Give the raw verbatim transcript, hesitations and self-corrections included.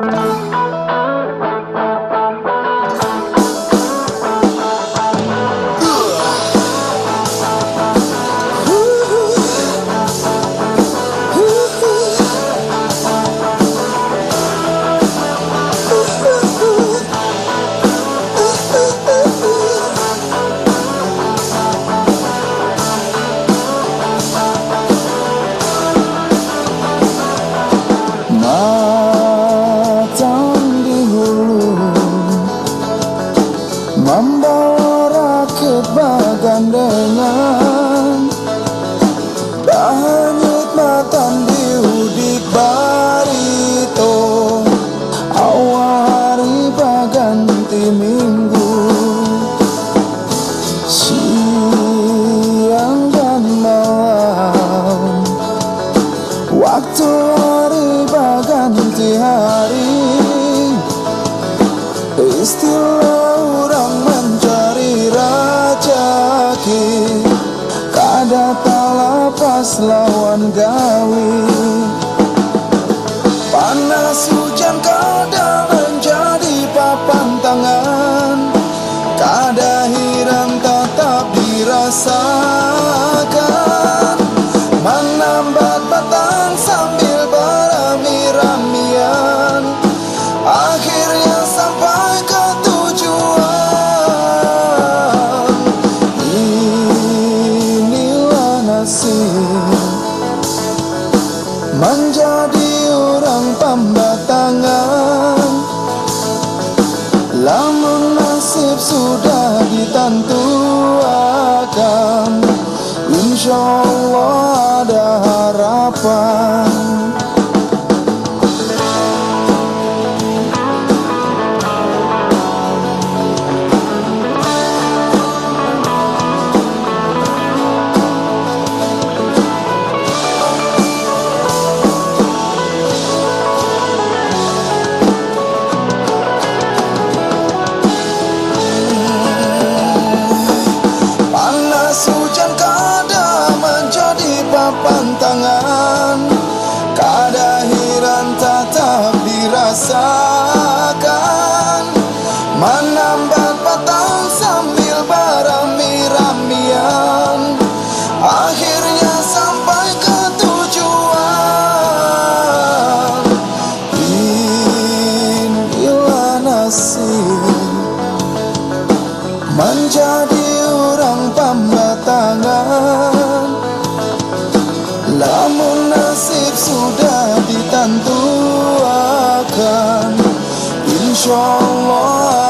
membawa rakit bagandengan, hanyut matan di udik barito. Awal hari baganti minggu, siang dan malam, waktu hari baganti hari. Istilah orang mencari rajaki, kada talapas lawan gawi. Panas hujan kada menjadi papan tangan, kada hiram tetap dirasakan. Menambat batang sambil berami-ramian, akhirnya sampai ke tujuan. Inilah nasib menjadi orang pembatangan. Lamun nasib sudah ditentuakan, insya Allah ada harapan. Pantangan, kada hiran tetap dirasakan. Menambat batang sambil berami-ramian, akhirnya sampai ke tujuan. Inilah nasib menjadi orang pembatangan. Lamun nasib sudah ditentuakan, insya Allah